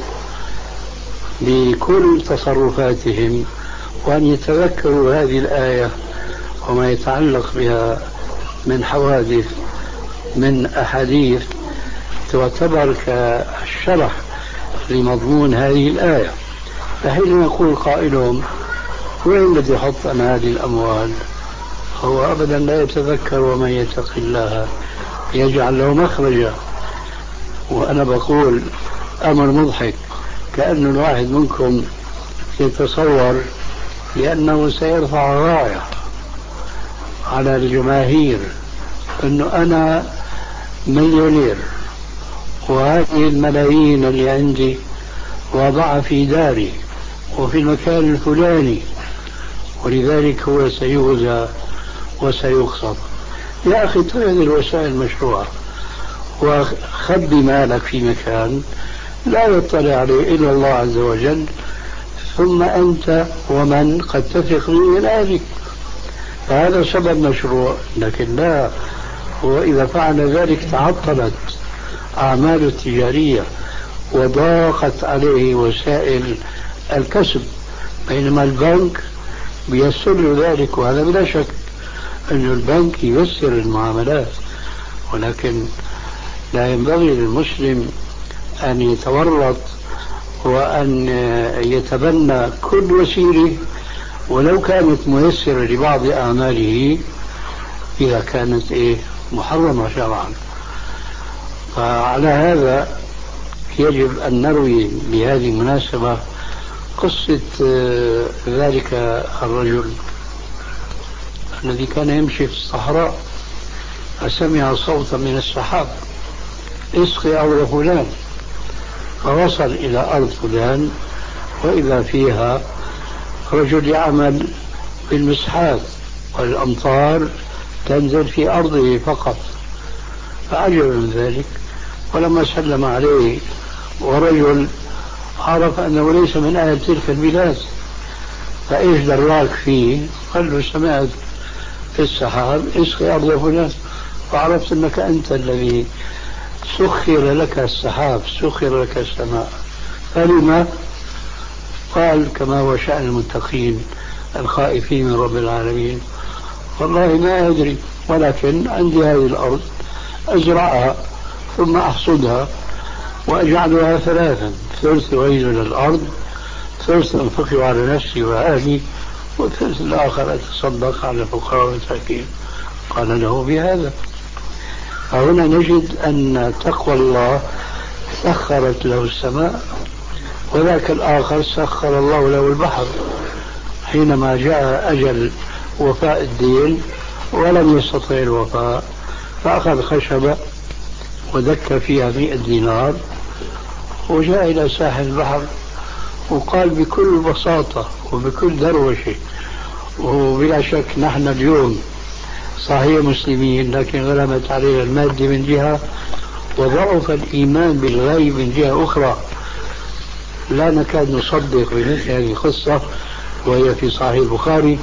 بكل تصرفاتهم، وأن يتذكروا هذه الآية وما يتعلق بها من حوادث من أحاديث تعتبر كالشرح لمضمون هذه الآية. فحين يقول قائلهم وين بدي أحط أنا هذه الأموال، هو أبدا لا يتذكر ومن يتق الله يجعل له مخرجا. وأنا بقول أمر مضحك، كأن الواحد منكم يتصور لأنه سيرفع راية على الجماهير أنه أنا مليونير وهذه الملايين اللي عندي وضعها في داري وفي المكان الفلاني، ولذلك هو سيغزى وسيقصد. يا أخي هذه الوسائل مشروعة، وخبي مالك في مكان لا يطلع عليه إلا الله عز وجل، ثم أنت ومن قد تثق به ذلك. فهذا سبب مشروع، لكن لا هو إذا فعل ذلك تعطلت أعماله التجارية وضاقت عليه وسائل الكسب، بينما البنك بيسر له ذلك. وهذا بلا شك أن البنك ييسر المعاملات، ولكن لا ينبغي للمسلم أن يتورط وأن يتبنى كل وسيلة ولو كانت ميسرة لبعض أعماله إذا كانت إيه محرمة شرعا. فعلى هذا يجب أن نروي بهذه المناسبة قصة ذلك الرجل الذي كان يمشي في الصحراء فسمع صوتا من السحاب اسقي أرض فلان، فوصل إلى أرض فلان وإذا فيها رجل يعمل بالمسحات والأمطار تنزل في أرضه فقط، فعجب من ذلك. ولما سلم عليه ورجل عرف أنه ليس من أهل تلك البلاد، فإيش دراك فيه؟ قال له سمعت في السحاب اسقي أرض فلان، فعرفت أنك أنت الذي سخر لك السحاب سخر لك السماء. فلما؟ قال كما هو شأن المتقين الخائفين من رب العالمين والله ما أدري، ولكن عندي هذه الأرض أزرعها ثم أحصدها وأجعلها ثلاثا، ثلث ويل للأرض، ثلث أنفقه على نفسي وأهلي، والثلث الآخر أتصدق على الفقراء والمساكين. قال له بهذا. فهنا نجد أن تقوى الله سخرت له السماء، وذاك الآخر سخر الله له البحر حينما جاء أجل وفاء الدين ولم يستطيع الوفاء، فأخذ خشبة ودك فيها مئة دينار وجاء إلى ساحل البحر وقال بكل بساطة وبكل دروشة، وبلا شك نحن اليوم صحيح مسلمين لكن غلبت علينا المادة من جهة وضعف الإيمان بالغيب من جهة أخرى، لا نكاد نصدق بمثل هذه القصة وهي في صحيح البخاري،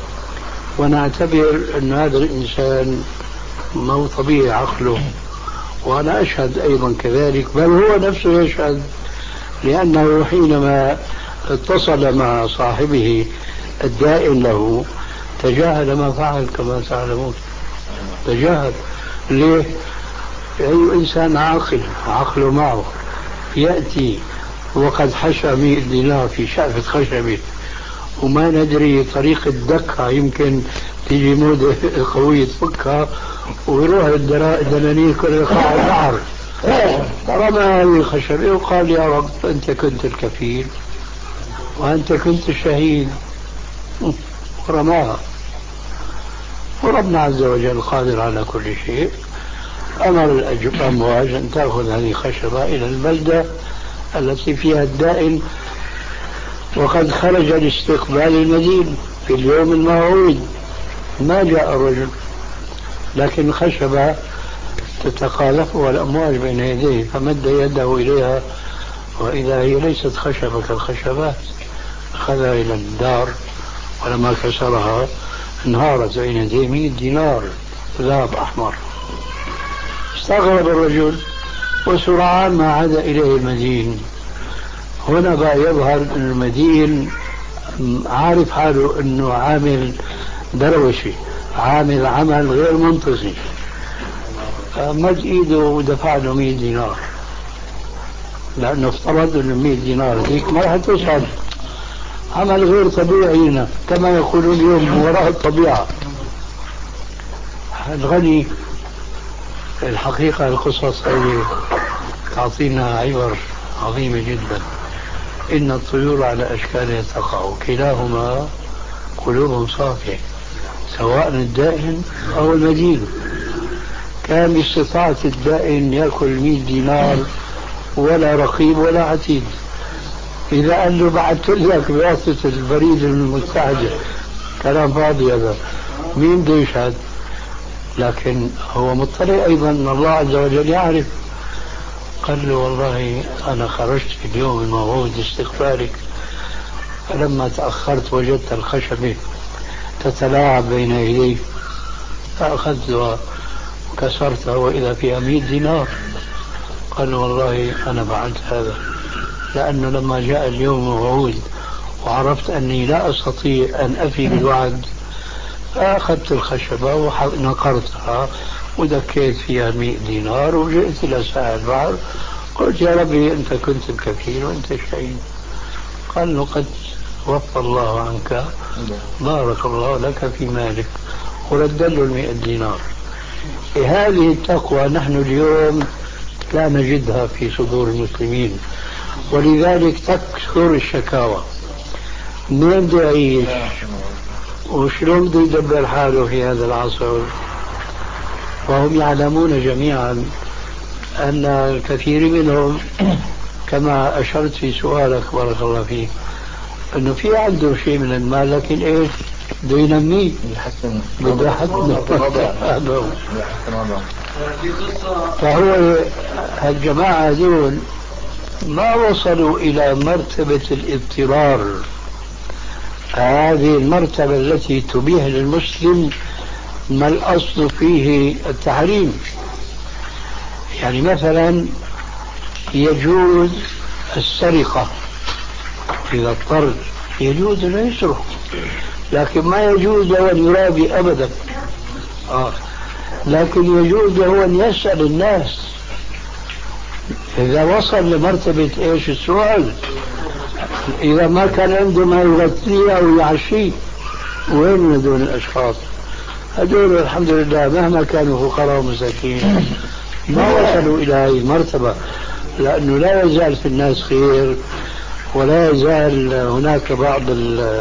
ونعتبر أن هذا الإنسان ما هو طبيعي عقله. وأنا أشهد أيضا كذلك، بل هو نفسه يشهد، لأنه حينما اتصل مع صاحبه الدائن له تجاهل ما فعل كما تعلمون، تجاهل. ليه؟ أي إنسان عاقل عقله معه يأتي وقد حشى مئة دينار في شقفة خشبة وما ندري طريقة دكها، يمكن تيجي مودة قوية تفكها ويروح الدنانير كل قاع البحر، رمى هذه الخشبة وقال يا رب أنت كنت الكفيل وأنت كنت الشهيد، ورماها. وربنا عز وجل قادر على كل شيء، أمر الأمواج أن تأخذ هذه الخشبة إلى البلدة التي فيها الدائن، وقد خرج لاستقبال المدين في اليوم الموعود. ما جاء الرجل، لكن الخشبة تتقاذفها الأمواج بين يديه، فمد يده إليها وإذا هي ليست خشبة كالخشبات. أخذها إلى الدار ولما كسرها انهارت بين يديه مئة دينار ذهب أحمر. استغرب الرجل وسرعان ما عاد إليه المدين. هنا بقى يظهر أن المدين عارف حاله أنه عامل دروشي، عامل عمل غير منتظم، مد إيده ودفع له مئة دينار، لأنه افترض أن مئة دينار ذيك ما راح تسعد. عمل غير طبيعي هنا كما يقولون اليوم وراء الطبيعة. الغني الحقيقة القصص هذه تعطينا عبر عظيمة جدا. إن الطيور على أشكالها تقع، كلاهما قلوب صافية، سواء الدائن أو المدين. كان باستطاعة الدائن يأكل مئة دينار ولا رقيب ولا عتيد. إذا قال له بعثت لك بواسطة البريد المتحدة، كلام فاضي هذا، مين بده يشهد؟ لكن هو مطلع أيضا أن الله عز وجل يعرف. قال له والله أنا خرجت في اليوم الموعود لاستقبالك، فلما تأخرت وجدت الخشبة تتلاعب بين يدي فأخذتها وكسرتها وإذا فيها مئة دينار. قال والله أنا فعلت هذا لأنه لما جاء اليوم الموعود وعرفت أني لا أستطيع أن أفي بالوعد فأخذت الخشبة ونقرتها ودكيت فيها مئة دينار وجئت إلى ساحل البحر، قلت يا ربي أنت كنت الكفيل وأنت الشهيد. قال له قد وفى الله عنك، بارك الله لك في مالك، ورد له المئة دينار. هذه التقوى نحن اليوم لا نجدها في صدور المسلمين، ولذلك تكثر الشكاوى. من بده يعيش وشلون بده يدبر حاله في هذا العصر؟ وهم يعلمون جميعا أن الكثير منهم كما أشرت في سؤالك بارك الله فيك أنه في عنده شيء من المال لكن إيش بده ينميه، بده يحسن. فهو الجماعة هذول ما وصلوا إلى مرتبة الاضطرار، هذه المرتبة التي تبيح للمسلم ما الأصل فيه التحريم. يعني مثلا يجوز السرقة إذا اضطر، يجوز أن يسرق، لكن ما يجوز له أن يرابي أبدا. آه. لكن يجوز له أن يسأل الناس إذا وصل لمرتبة إيش السؤال. إذا ما كان عنده ما يغطيه أو يعشيه، وين هذول الأشخاص؟ هذول الحمد لله مهما كانوا فقراء ومساكين ما وصلوا إلى هذه المرتبة، لأنه لا يزال في الناس خير، ولا يزال هناك بعض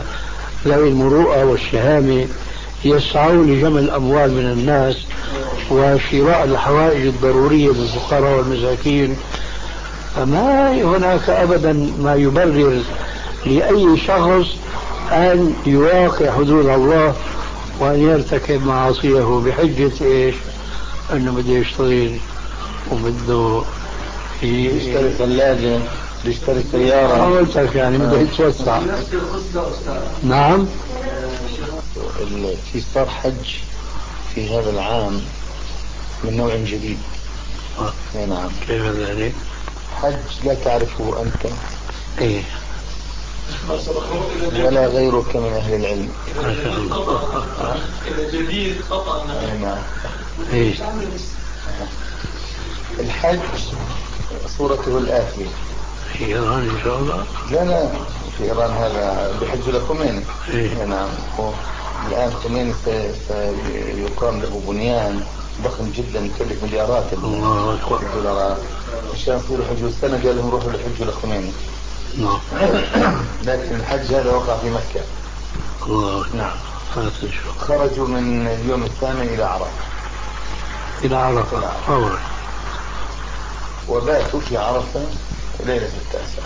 ذوي المروءة والشهامة يسعون لجمع الأموال من الناس وشراء الحوائج الضرورية للفقراء والمساكين، فما هناك أبدا ما يبرر لأي شخص أن يواقع حدود الله وأن يرتكب معاصيه بحجة إيش؟ أنه بده يشتغل وبده يشتري ثلاجة، يشتري سيارة. قلت لك يعني بده يتوسع. نعم. في صار حج في هذا العام من نوع جديد. آه. نعم. كيف ذلك؟ حج لا تعرفه أنت إيه ولا غيرك من أهل العلم. ما شاء الله. جديد خطأ. نعم. إيه. الحج صورته الآتية. في إيران إن شاء الله. لا لا في إيران هذا بحج لخميني. إيه. نعم. الآن خميني سيقام له بنيان ضخم جدا يكلف مليارات الدولارات عشان يصيروا يحجوا. السنة قال لهم روحوا لحجوا لخميني. نعم. لكن الحج هذا وقع في مكة. الله. نعم. شاء. خرجوا من اليوم الثامن إلى عرفة. إلى عرفة فورا. وباتوا في عرفة ليلة التاسعة،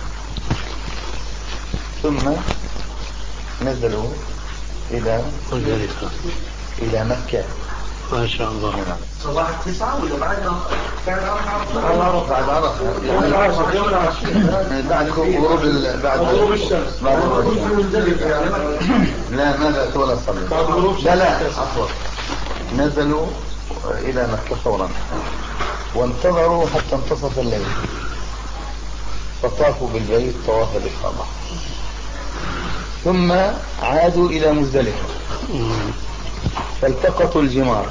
ثم نزلوا إلى مزدلفة إلى مكة. ما شاء الله. صباح التسعة ولا بعدها؟ بعد عرفة. بعد عرفة. يعني بعد غروب بعد غروب الشمس. بعد غروب الشمس. لا ما بأت ولا صلوا. بعد غروب. لا لا عفوا. نزلوا إلى مكة فورا وانتظروا حتى انتصف الليل، فطافوا بالبيت طواف الإفاضة، ثم عادوا إلى مزدلفة فالتقطوا الجمار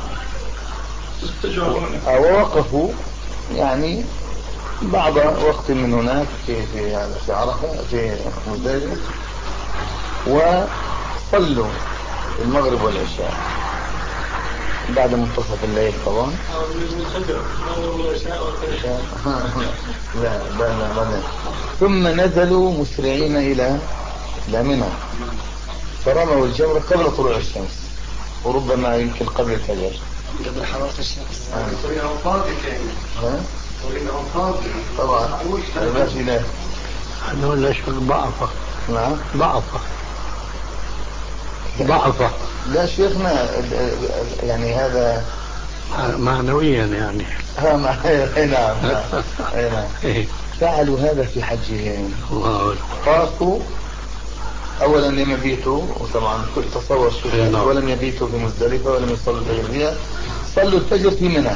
ووقفوا يعني بعض وقت من هناك في في في عرفة في مزدلفة، وصلوا المغرب والعشاء بعد منتصف الليل طبعا. لا لا لا. ثم نزلوا مسرعين إلى إلى منى فرموا الجمرة قبل طلوع الشمس وربما يمكن قبل الفجر. قبل حرارة الشمس. طريقهم فاضي كان. طريقهم فاضي طبعا. ماشي لا. هذول ليش ضعفة. نعم. ضعفة. ضعفة. لا شيخنا يعني هذا معنويا يعني. ها مع... اي نعم. اي نعم. فعلوا هذا في حجهم. الله. طافوا اولا لم يبيتوا، وطبعا كل تصور شيء، ولم يبيتوا في مزدلفة ولم يصلوا الفجر فيها، صلوا الفجر في منى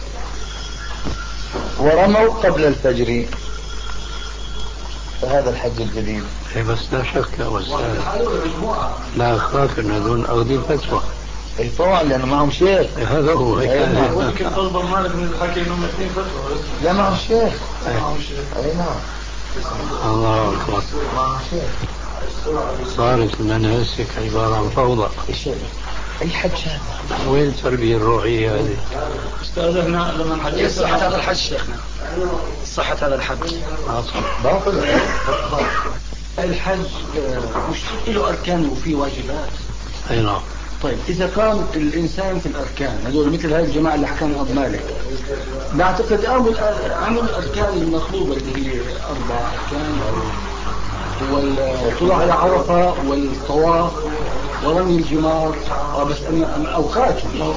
ورموا قبل الفجر. فهذا الحج الجديد. اي بس لا شك يا أستاذ، لا أخاف أن هذول أخذين فتوى. اي طبعا لأنه معهم شيخ. هذا هو. ممكن تصبر مالك من الحكي انهم اثنين فتوى. لا معهم شيخ. اي نعم. الله أكبر. معهم شيخ. صارت المناسك عبارة عن فوضى. اي حج هذا؟ وين التربية الروحية هذه؟ أستاذ احنا لما نحكي صحة هذا الحج شيخنا، صحة هذا الحج باطل. الحج مش له أركان وفيه واجبات. أي نعم. طيب إذا كان الإنسان في الأركان هذول مثل هاي الجماعة اللي حكانا أبو مالك، بعتقد عمل عمل الأركان المطلوبة اللي هي أربع أركان، والطلوع على عرفة والطواف ورمي الجمار، بس أن أوقات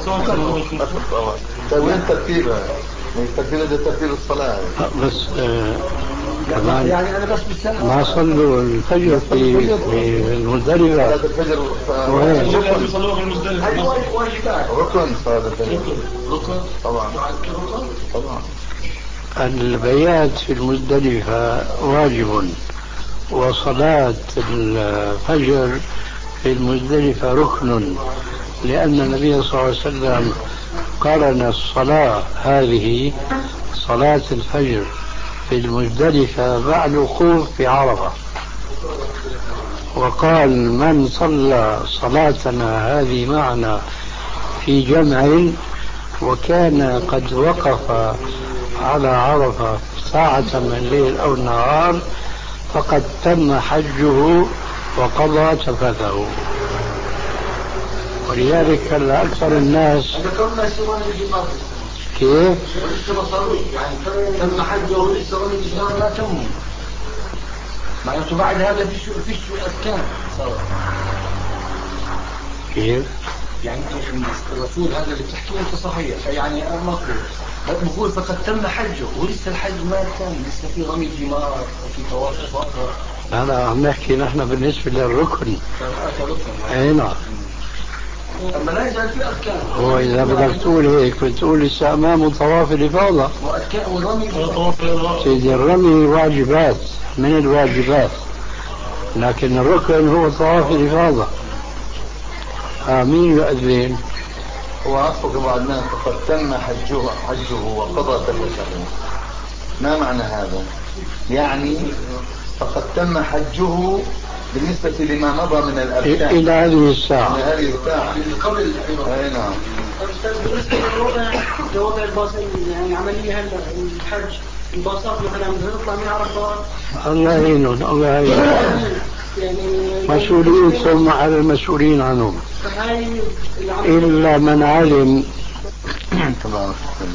طيب وين ترتيبها؟ الترتيب ده ترتيب الصلاة بس آه كمان يعني أنا بس ما صلوا الفجر في في المزدلفة. الفجر صلوا في المزدلفة. هذه واجبات. ركن صلاة الفجر. ركن طبعا طبعا. البيات في المزدلفة واجب، وصلاة الفجر في المزدلفة ركن، لأن النبي صلى الله عليه وسلم قارن الصلاة هذه صلاة الفجر في المزدلفة بعد الوقوف في عرفة، وقال من صلى صلاتنا هذه معنا في جمع وكان قد وقف على عرفة ساعة من الليل أو النهار فقد تم حجه وقضى تفثه. ولذلك أكثر الناس كيف؟ ولسه ما صاروش يعني تم حجه ولسه رمي الجمار ما تم. معناته بعد هذا فيش فيش أركان صار. كيف؟ يعني الرسول هذا اللي بتحكيه أنت صحيح يعني مقبول. بقول فقد تم حجه ولسه الحج ما تم، لسه في رمي الجمار وفي طواف الإفاضة. أنا عم نحكي نحن بالنسبة للركن. أي نعم. أما لا يزال في أركان. هو إذا بدك تقول هيك بتقول لسه أمامه طواف الإفاضة. وأركان والرمي. سيدي الرمي واجبات من الواجبات، لكن الركن هو طواف الإفاضة. آمين يؤذن. وأصدق بعض الناس فقد تم حجه حجه وقضى تفسره. ما معنى هذا؟ يعني فقد تم حجه بالنسبة لما مضى من الأركان إلى هذه الساعة. إلى هذه الساعة قبل. أي نعم. بالنسبة للوضع لوضع الباصين يعني عملية الحج الباصات مثلا بتطلع من عرفات. الله يعينهم الله يعينهم. يعني مسؤولين ثم على المسؤولين عنهم. إلا من علم. طبعا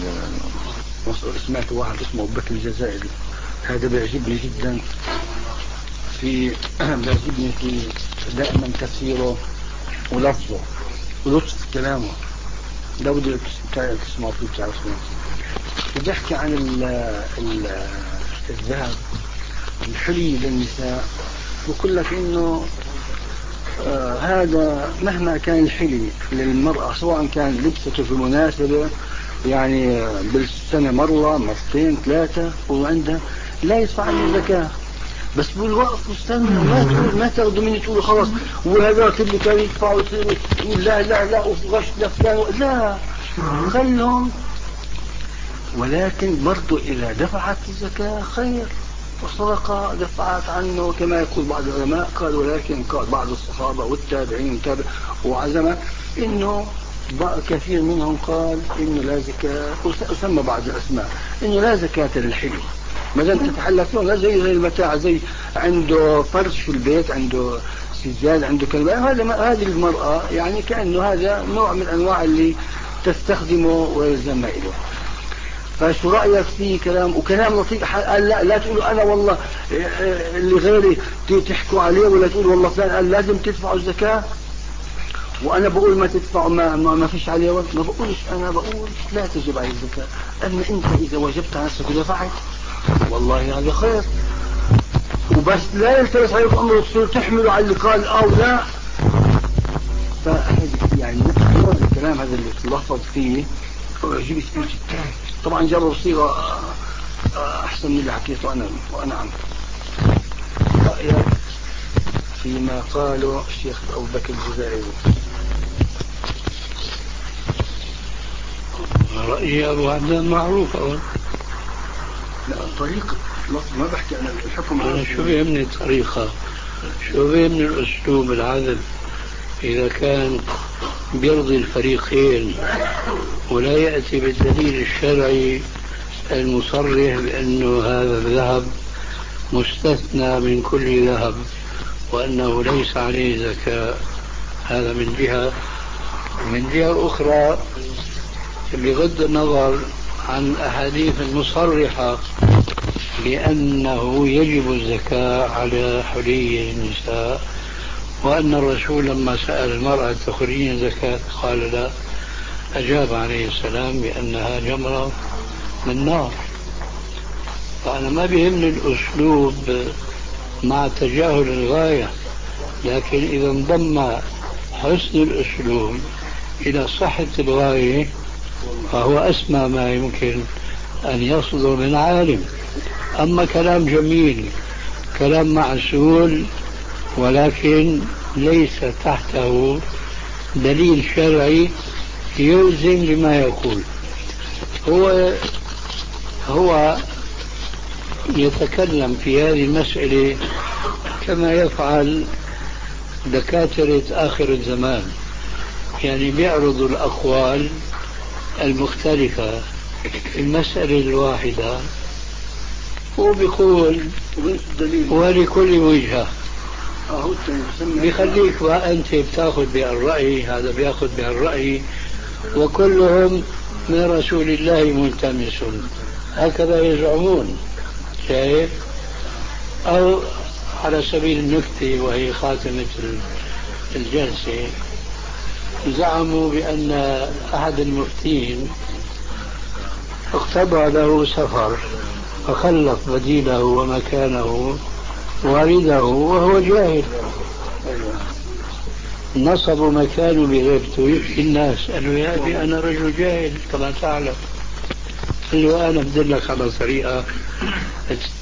سمعت واحد اسمه أبو بكر الجزائري، هذا بيعجبني جدا في بيعجبني في دائما تفسيره ولفظه ولطف كلامه. لو بدك تسمعوا فيه تعرفون. بيحكي عن ال ال الذهب الحلي للنساء، ويقول لك انه آه هذا مهما كان الحلي للمرأة سواء كان لبسته في مناسبة يعني بالسنة مرة مرتين ثلاثة وعندها لا يدفع عنه زكاة. بس بالوقف واستنى ما تقول ما تاخذوا مني تقولوا خلاص وهذاك اللي كان يدفعوا تقول لا لا لا وغش لفلان لا خلهم. ولكن برضو إذا دفعت الزكاة خير والصدقة دفعت عنه كما يقول بعض العلماء. قال ولكن قال بعض الصحابة والتابعين وعزمة إنه كثير منهم قال إنه لا زكاة، وسمى بعض الأسماء إنه لا زكاة للحلي ما دام تتحلى فيه. لا زي زي المتاع، زي عنده فرش في البيت، عنده سجاد، عنده كلمة، هذا هذه المرأة يعني كأنه هذا نوع من أنواع اللي تستخدمه ويلزم إله. فشو رأيك فيه كلام وكلام لطيف؟ قال لا لا تقولوا أنا والله اللي غيري تحكوا عليه، ولا تقولوا والله فلان قال لازم تدفعوا الزكاة وأنا بقول ما تدفعوا ما, ما, ما فيش عليه وقت. ما بقولش أنا، بقول لا تجب عليه الزكاة. أما أنت إذا وجبت على نفسك ودفعت والله هذا خير، وبس لا يلتبس عليك أمر تصير تحمله على اللي قال أو لا. فهذا يعني نوع الكلام هذا اللي تلفظ فيه ويعجبني فيه جدا. طبعا جرب صيغة أحسن من اللي حكيته أنا وأنا عنه. رأيك فيما قاله الشيخ أبو بكر الجزائري؟ رأيي أبو عبدان معروف أول. لا طريقة ما بحكي أنا الحكم. أنا شو بيهمني الطريقة، شو بيهمني الأسلوب العدل إذا كان بيرضي الفريقين ولا يأتي بالدليل الشرعي المصرح بأنه هذا الذهب مستثنى من كل ذهب وأنه ليس عليه زكاة. هذا من جهة. من جهة أخرى بغض النظر عن الأحاديث المصرحة بأنه يجب الزكاة على حلي النساء، وأن الرسول لما سأل المرأة تخرجين زكاة قال لا، أجاب عليه السلام بأنها جمرة من نار. فأنا ما بيهمني الأسلوب مع تجاهل الغاية، لكن إذا انضم حسن الأسلوب إلى صحة الغاية فهو أسمى ما يمكن أن يصدر من عالم. أما كلام جميل كلام معسول ولكن ليس تحته دليل شرعي يلزم بما يقول، هو هو يتكلم في هذه المسألة كما يفعل دكاترة آخر الزمان، يعني بيعرضوا الأقوال المختلفة في المسألة الواحدة وبيقول ولكل وجهة. بيخليك بقى أنت بتاخذ بهالرأي، هذا بياخذ بهالرأي، وكلهم من رسول الله ملتمس، هكذا يزعمون. شايف؟ أو على سبيل النكتة وهي خاتمة الجلسة، زعموا بأن أحد المفتين اقتضى له سفر فخلف بديله ومكانه والده وهو جاهل، نصبوا مكانه بغيبته يبكي الناس. قالوا يا أبي أنا رجل جاهل كما تعلم. قال له أنا بدلك على طريقة